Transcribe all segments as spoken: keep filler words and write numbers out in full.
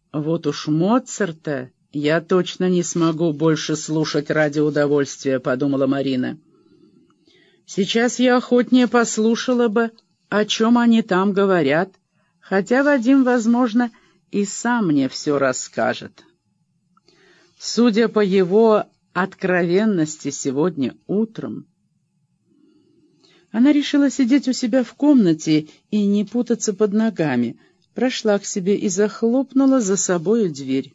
Вот уж Моцарта я точно не смогу больше слушать ради удовольствия, — подумала Марина. Сейчас я охотнее послушала бы, о чем они там говорят, хотя Вадим, возможно, и сам мне все расскажет. Судя по его откровенности сегодня утром, она решила сидеть у себя в комнате и не путаться под ногами, прошла к себе и захлопнула за собою дверь.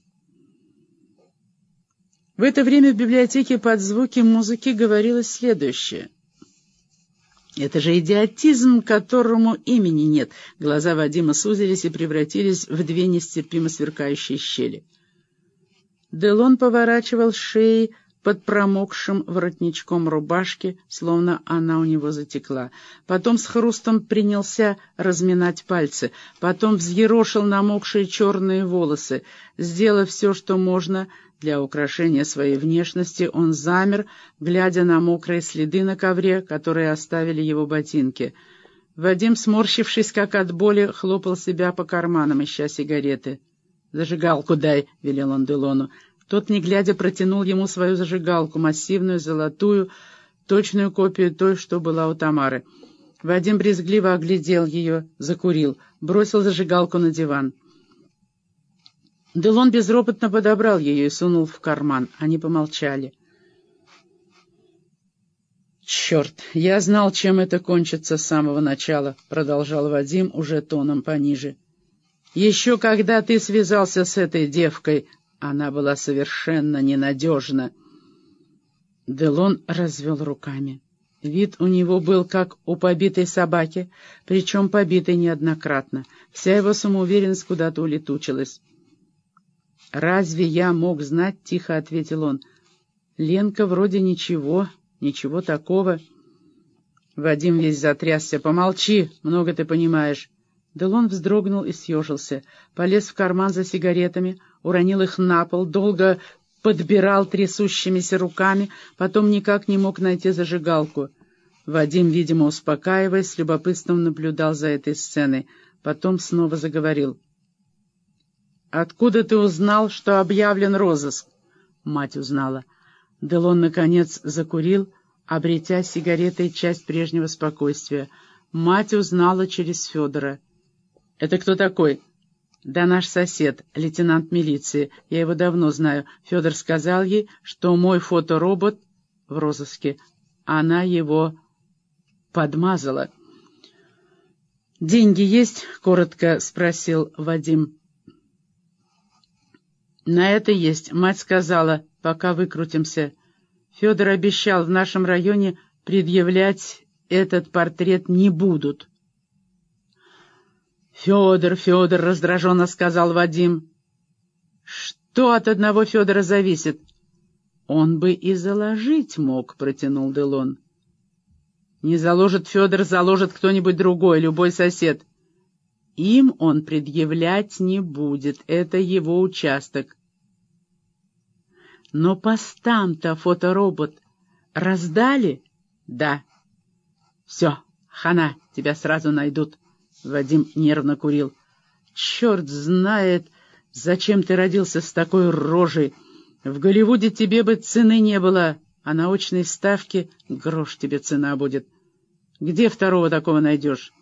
В это время в библиотеке под звуки музыки говорилось следующее. «Это же идиотизм, которому имени нет!» Глаза Вадима сузились и превратились в две нестерпимо сверкающие щели. Делон поворачивал шеей под промокшим воротничком рубашки, словно она у него затекла. Потом с хрустом принялся разминать пальцы, потом взъерошил намокшие черные волосы. Сделав все, что можно для украшения своей внешности, он замер, глядя на мокрые следы на ковре, которые оставили его ботинки. Вадим, сморщившись как от боли, хлопал себя по карманам, ища сигареты. «Зажигалку дай», — велел он Делону. Тот, не глядя, протянул ему свою зажигалку, массивную, золотую, точную копию той, что была у Тамары. Вадим брезгливо оглядел ее, закурил, бросил зажигалку на диван. Делон безропотно подобрал ее и сунул в карман. Они помолчали. «Черт, я знал, чем это кончится с самого начала», — продолжал Вадим уже тоном пониже. «Еще когда ты связался с этой девкой, она была совершенно ненадежна». Делон развел руками. Вид у него был как у побитой собаки, причем побитой неоднократно. Вся его самоуверенность куда-то улетучилась. «Разве я мог знать?» — тихо ответил он. «Ленка вроде ничего, ничего такого». Вадим весь затрясся. «Помолчи, много ты понимаешь». Делон вздрогнул и съежился, полез в карман за сигаретами, уронил их на пол, долго подбирал трясущимися руками, потом никак не мог найти зажигалку. Вадим, видимо, успокаиваясь, с любопытством наблюдал за этой сценой. Потом снова заговорил. «Откуда ты узнал, что объявлен розыск?» Мать узнала. Делон, наконец, закурил, обретя сигаретой часть прежнего спокойствия. Мать узнала через Федора. «Это кто такой?» «Да наш сосед, лейтенант милиции. Я его давно знаю. Федор сказал ей, что мой фоторобот в розыске. Она его подмазала». «Деньги есть?» — коротко спросил Вадим. «На это есть. Мать сказала, пока выкрутимся. Федор обещал, в нашем районе предъявлять этот портрет не будут». «Федор, Федор», — раздраженно сказал Вадим. «Что от одного Федора зависит?» «Он бы и заложить мог», — протянул Делон. «Не заложит Федор, заложит кто-нибудь другой, любой сосед. Им он предъявлять не будет, это его участок». «Но постам-то фоторобот раздали?» «Да». «Все, хана, тебя сразу найдут». Вадим нервно курил. «Черт знает, зачем ты родился с такой рожей. В Голливуде тебе бы цены не было, а на очной ставке грош тебе цена будет. Где второго такого найдешь?»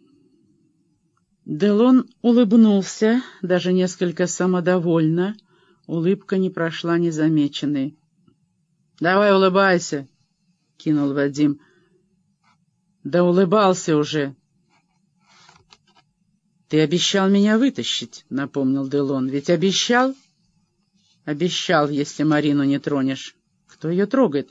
Делон улыбнулся, даже несколько самодовольно. Улыбка не прошла незамеченной. «Давай улыбайся», — кинул Вадим. «Да улыбался уже». «Ты обещал меня вытащить», — напомнил Делон. «Ведь обещал?» «Обещал, если Марину не тронешь». «Кто ее трогает?»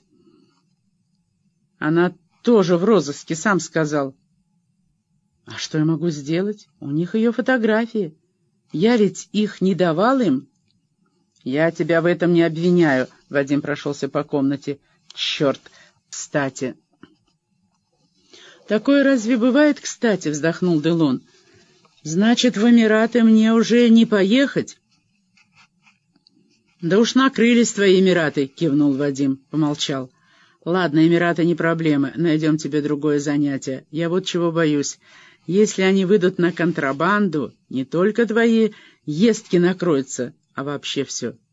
«Она тоже в розыске, сам сказал». «А что я могу сделать? У них ее фотографии. Я ведь их не давал им». «Я тебя в этом не обвиняю», — Вадим прошелся по комнате. «Черт, кстати». «Такое разве бывает, кстати?» — вздохнул Делон. «Значит, в Эмираты мне уже не поехать?» «Да уж накрылись твои Эмираты», — кивнул Вадим, помолчал. «Ладно, Эмираты не проблема, найдем тебе другое занятие. Я вот чего боюсь. Если они выйдут на контрабанду, не только твои естки накроется, а вообще все